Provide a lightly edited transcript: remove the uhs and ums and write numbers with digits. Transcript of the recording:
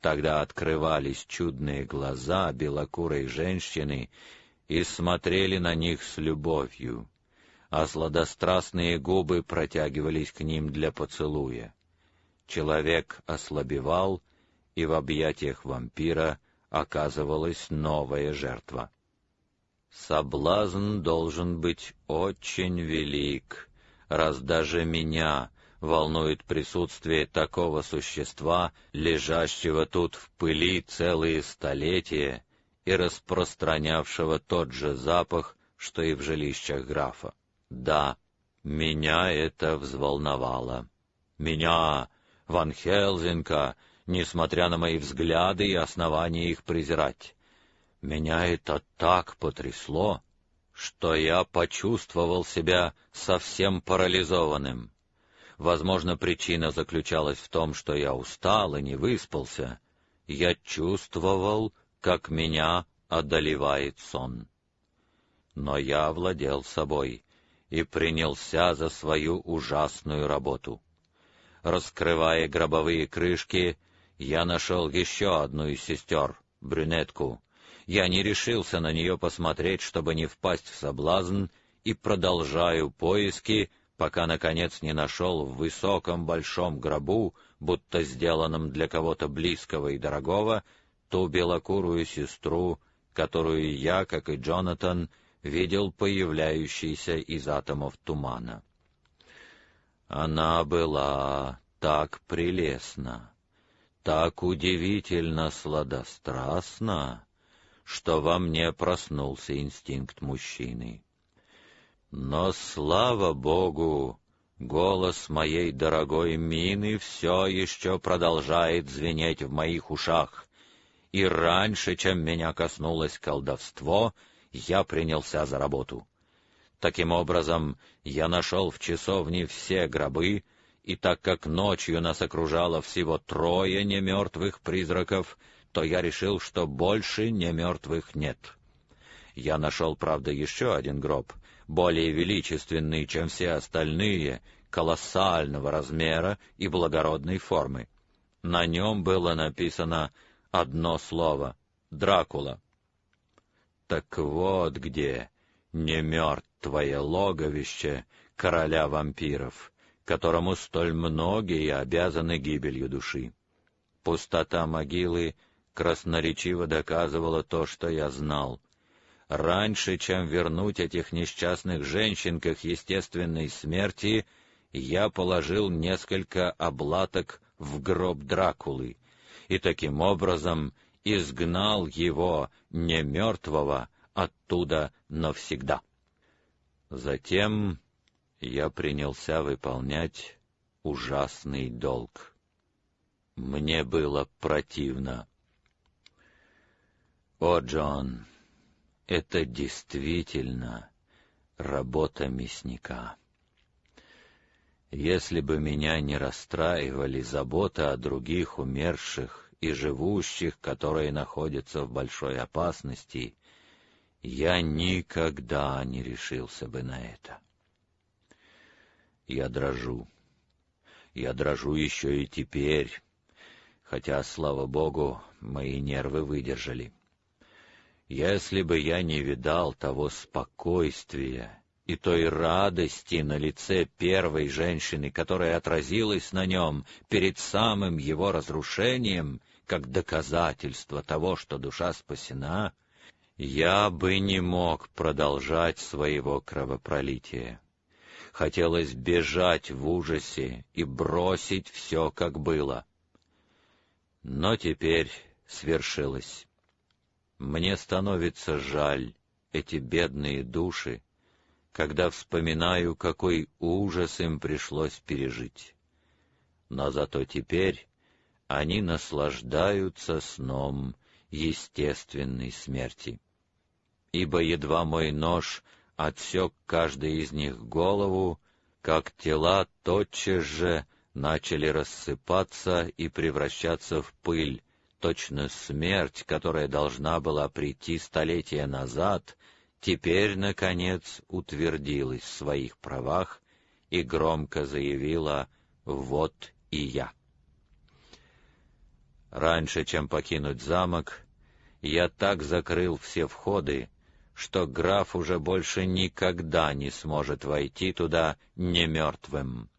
Тогда открывались чудные глаза белокурой женщины и смотрели на них с любовью, а сладострастные губы протягивались к ним для поцелуя. Человек ослабевал, и в объятиях вампира оказывалась новая жертва. Соблазн должен быть очень велик, раз даже меня волнует присутствие такого существа, лежащего тут в пыли целые столетия и распространявшего тот же запах, что и в жилищах графа. Да, меня это взволновало. Меня, Ван Хелзинка, несмотря на мои взгляды и основания их презирать. Меня это так потрясло, что я почувствовал себя совсем парализованным. Возможно, причина заключалась в том, что я устал и не выспался. Я чувствовал, как меня одолевает сон. Но я овладел собой и принялся за свою ужасную работу. Раскрывая гробовые крышки, я нашел еще одну из сестер, брюнетку. Я не решился на нее посмотреть, чтобы не впасть в соблазн, и продолжаю поиски, пока, наконец, не нашел в высоком большом гробу, будто сделанном для кого-то близкого и дорогого, ту белокурую сестру, которую я, как и Джонатан, видел появляющейся из атомов тумана. Она была так прелестна, так удивительно сладострастна, что во мне проснулся инстинкт мужчины. Но, слава Богу, голос моей дорогой Мины все еще продолжает звенеть в моих ушах, и раньше, чем меня коснулось колдовство, я принялся за работу. Таким образом, я нашел в часовне все гробы, и так как ночью нас окружало всего 3 немертвых призраков, то я решил, что больше немертвых нет. Я нашел, правда, еще один гроб, более величественный, чем все остальные, колоссального размера и благородной формы. На нем было написано одно слово — Дракула. Так вот где немертвое логовище короля вампиров, которому столь многие обязаны гибелью души. Пустота могилы красноречиво доказывала то, что я знал. Раньше, чем вернуть этих несчастных женщин к их естественной смерти, я положил несколько облаток в гроб Дракулы и таким образом изгнал его, не мертвого, оттуда навсегда. Затем я принялся выполнять ужасный долг. Мне было противно. О, Джон, это действительно работа мясника. Если бы меня не расстраивали забота о других умерших и живущих, которые находятся в большой опасности, я никогда не решился бы на это. Я дрожу. Я дрожу еще и теперь, хотя, слава Богу, мои нервы выдержали. Если бы я не видал того спокойствия и той радости на лице первой женщины, которая отразилась на нем перед самым его разрушением, как доказательство того, что душа спасена, я бы не мог продолжать своего кровопролития. Хотелось бежать в ужасе и бросить все, как было. Но теперь свершилось. Мне становится жаль эти бедные души, когда вспоминаю, какой ужас им пришлось пережить. Но зато теперь они наслаждаются сном естественной смерти. Ибо едва мой нож отсек каждой из них голову, как тела тотчас же начали рассыпаться и превращаться в пыль. Точно смерть, которая должна была прийти столетия назад, теперь, наконец, утвердилась в своих правах и громко заявила: «Вот и я». Раньше, чем покинуть замок, я так закрыл все входы, что граф уже больше никогда не сможет войти туда не мертвым.